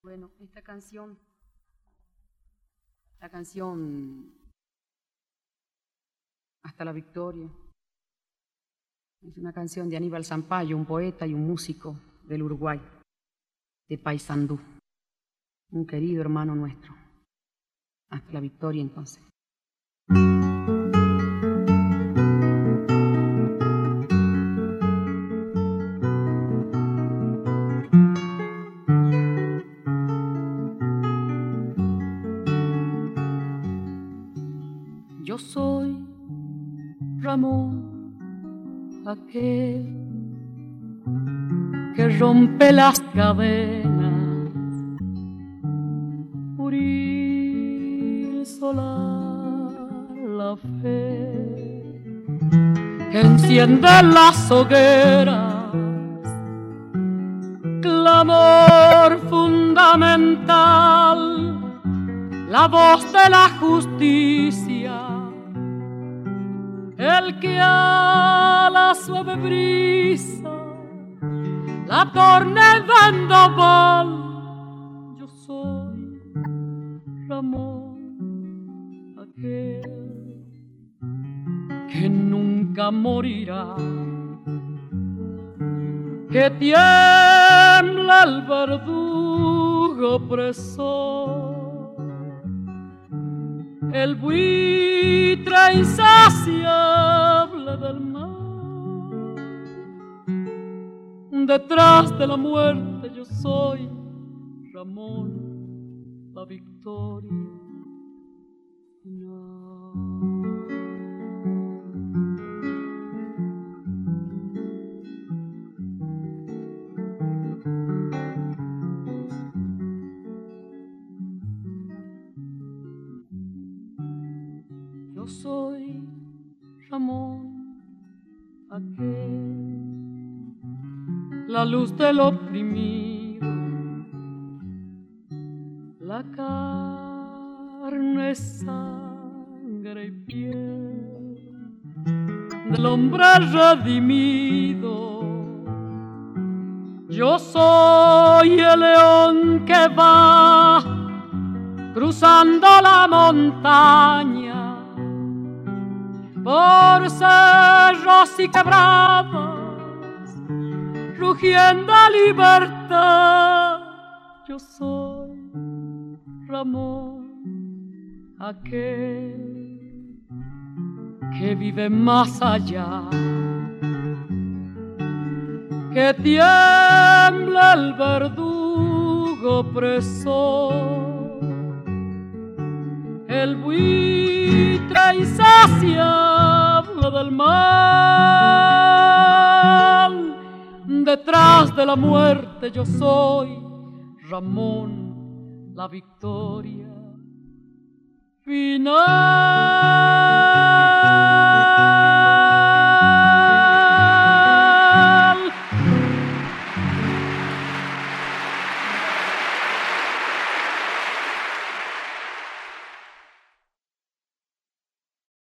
Bueno, esta canción, la canción Hasta la Victoria, es una canción de Aníbal Zampayo, un poeta y un músico del Uruguay, de Paysandú, un querido hermano nuestro. Hasta la Victoria, entonces. Yo soy Ramón, aquel que rompe las cadenas, Uril Solar, la fe que enciende las hogueras, clamor fundamental, la voz de la justicia, el que a la suave brisa la torne vendaval. Yo soy Ramón, aquel que nunca morirá, que tiembla el verdugo opresor, el buitre insaciable del mar. Detrás de la muerte yo soy Ramón, la victoria final. Yo soy Ramón, aquel, la luz del oprimido, la carne, sangre y piel del hombre redimido. Yo soy el león que va cruzando la montaña por cerros y quebradas, rugiendo libertad. Yo soy Ramón, aquel que vive más allá, que tiembla el verdugo opresor, el buitre insaciable del mal. Detrás de la muerte yo soy Ramón, la victoria final.